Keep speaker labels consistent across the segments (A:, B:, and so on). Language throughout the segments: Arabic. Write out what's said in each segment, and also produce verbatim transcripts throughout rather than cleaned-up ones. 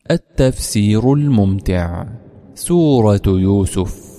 A: التفسير الممتع. سورة يوسف.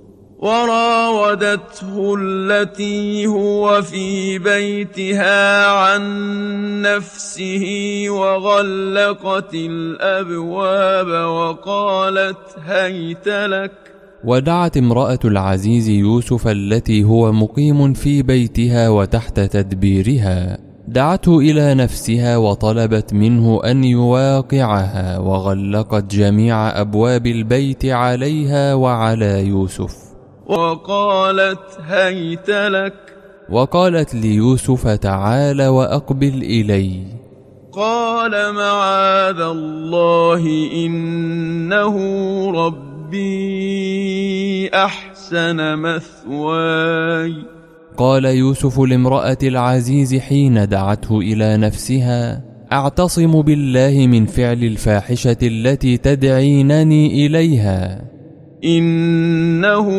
B: وراودته التي هو في بيتها عن نفسه وغلقت الأبواب وقالت هيت لك.
A: ودعت امرأة العزيز يوسف التي هو مقيم في بيتها وتحت تدبيرها، دعته إلى نفسها وطلبت منه أن يواقعها، وغلقت جميع أبواب البيت عليها وعلى يوسف.
B: وقالت هيت لك.
A: وقالت ليوسف تعال وأقبل إلي.
B: قال معاذ الله إنه ربي أحسن مثواي.
A: قال يوسف لامرأة العزيز حين دعته إلى نفسها: أعتصم بالله من فعل الفاحشة التي تدعينني إليها.
B: إنه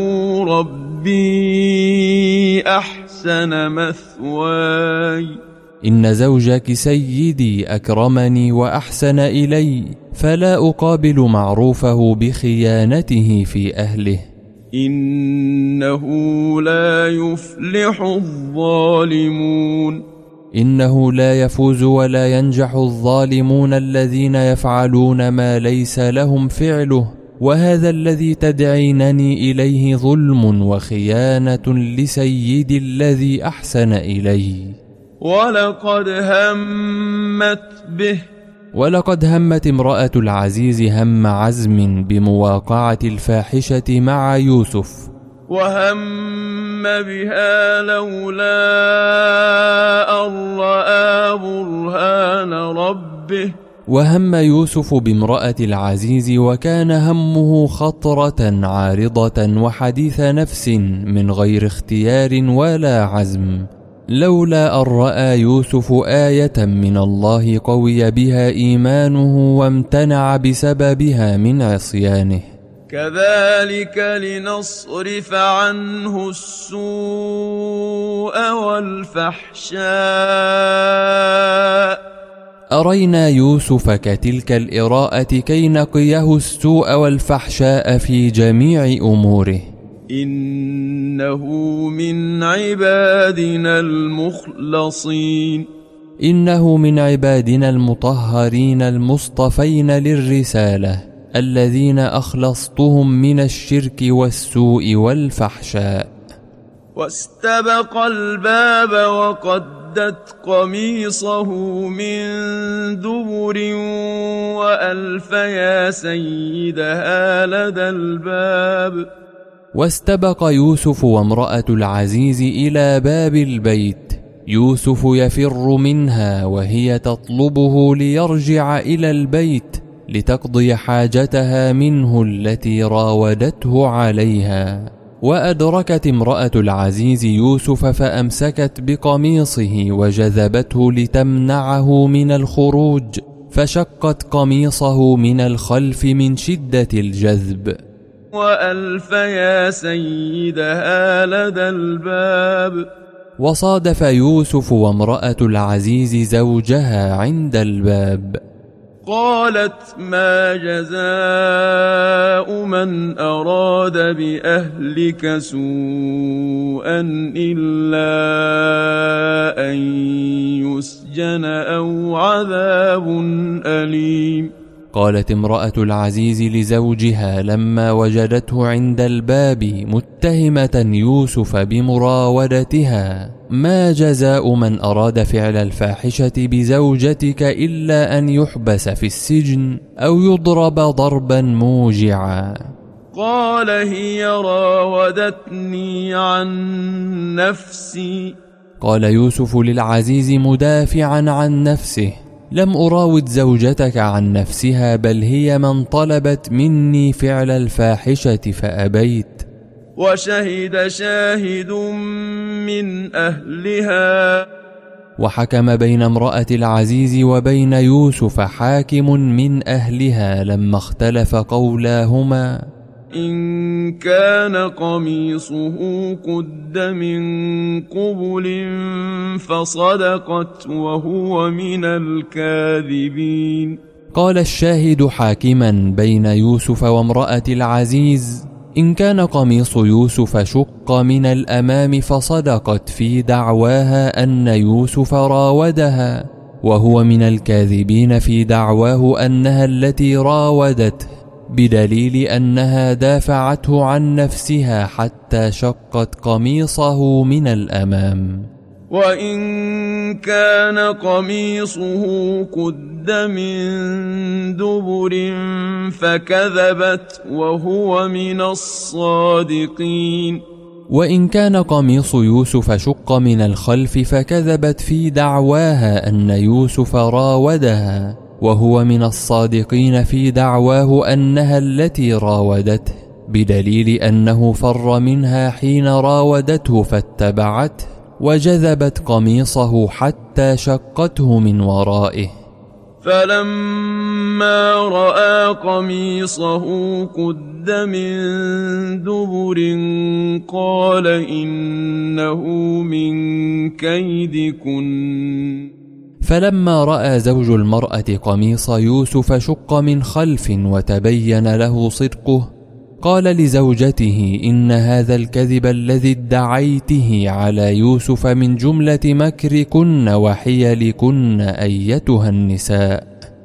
B: ربي أحسن مثواي.
A: إن زوجك سيدي أكرمني وأحسن إلي، فلا أقابل معروفه بخيانته في أهله.
B: إنه لا يفلح الظالمون.
A: إنه لا يفوز ولا ينجح الظالمون الذين يفعلون ما ليس لهم فعله، وهذا الذي تدعينني إليه ظلم وخيانة لسيدي الذي أحسن إلي.
B: ولقد همت به.
A: ولقد همت امرأة العزيز هم عزم بمواقعة الفاحشة مع يوسف.
B: وهم بها لولا أن رأى برهان ربه.
A: وهم يوسف بامرأة العزيز وكان همه خطرة عارضة وحديث نفس من غير اختيار ولا عزم، لولا أن رأى يوسف آية من الله قوي بها إيمانه وامتنع بسببها من عصيانه.
B: كذلك لنصرف عنه السوء والفحشاء.
A: أرينا يوسف كتلك الإراءة كي نقيه السوء والفحشاء في جميع أموره.
B: إنه من عبادنا المخلصين.
A: إنه من عبادنا المطهرين المصطفين للرسالة، الذين أخلصتهم من الشرك والسوء والفحشاء.
B: واستبق الباب وقدت قميصه من دبر وألف يا سيدها لدى الباب.
A: واستبق يوسف وامرأة العزيز إلى باب البيت، يوسف يفر منها وهي تطلبه ليرجع إلى البيت لتقضي حاجتها منه التي راودته عليها. وأدركت امرأة العزيز يوسف فأمسكت بقميصه وجذبته لتمنعه من الخروج، فشقت قميصه من الخلف من شدة الجذب.
B: وألف يا سيدها لدى الباب.
A: وصادف يوسف وامرأة العزيز زوجها عند الباب.
B: قالت ما جزاء من أراد بأهلك سوءا إلا أن يسجن أو عذاب أليم.
A: قالت امرأة العزيز لزوجها لما وجدته عند الباب متهمة يوسف بمراودتها: ما جزاء من أراد فعل الفاحشة بزوجتك إلا أن يحبس في السجن أو يضرب ضربا موجعا.
B: قال هي راودتني عن نفسي.
A: قال يوسف للعزيز مدافعا عن نفسه: لم أراود زوجتك عن نفسها، بل هي من طلبت مني فعل الفاحشة فأبيت.
B: وشهد شاهد من أهلها.
A: وحكم بين امرأة العزيز وبين يوسف حاكم من أهلها لما اختلف قولاهما:
B: إن كان قميصه قد من قبل فصدقت وهو من الكاذبين.
A: قال الشاهد حاكما بين يوسف وامرأة العزيز: إن كان قميص يوسف شق من الأمام فصدقت في دعواها أن يوسف راودها، وهو من الكاذبين في دعواه أنها التي راودته، بدليل أنها دافعته عن نفسها حتى شقت قميصه من الأمام.
B: وإن كان قميصه قد من دبر فكذبت وهو من الصادقين.
A: وإن كان قميص يوسف شق من الخلف فكذبت في دعواها أن يوسف راودها، وهو من الصادقين في دعواه أنها التي راودته، بدليل أنه فر منها حين راودته فاتبعته وجذبت قميصه حتى شقته من ورائه.
B: فلما رأى قميصه قد من دبر قال إنه من كيدكن.
A: فلما رأى زوج المرأة قميص يوسف شق من خلف وتبين له صدقه، قال لزوجته: إن هذا الكذب الذي ادعيته على يوسف من جملة مكركن وحيلكن أيتها النساء،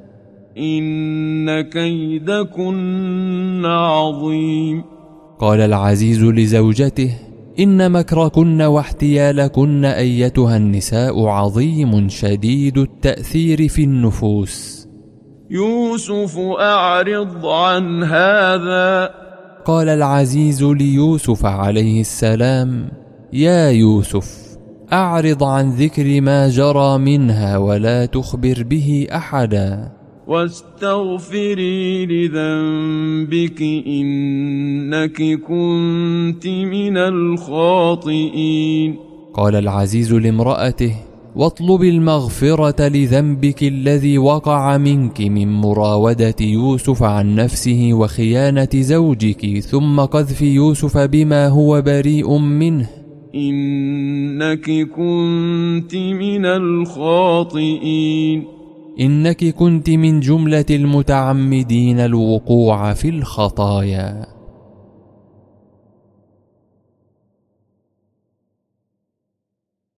B: إن كيدكن عظيم.
A: قال العزيز لزوجته: إن مكركن واحتيالكن أيتها النساء عظيم شديد التأثير في النفوس.
B: يوسف أعرض عن هذا.
A: قال العزيز ليوسف عليه السلام: يا يوسف، أعرض عن ذكر ما جرى منها ولا تخبر به أحدا،
B: واستغفري لذنبك إنك كنت من الخاطئين.
A: قال العزيز لامرأته: واطلب المغفرة لذنبك الذي وقع منك من مراودة يوسف عن نفسه وخيانة زوجك ثم قذف يوسف بما هو بريء منه،
B: إنك كنت من الخاطئين.
A: إنك كنت من جملة المتعمدين الوقوع في الخطايا.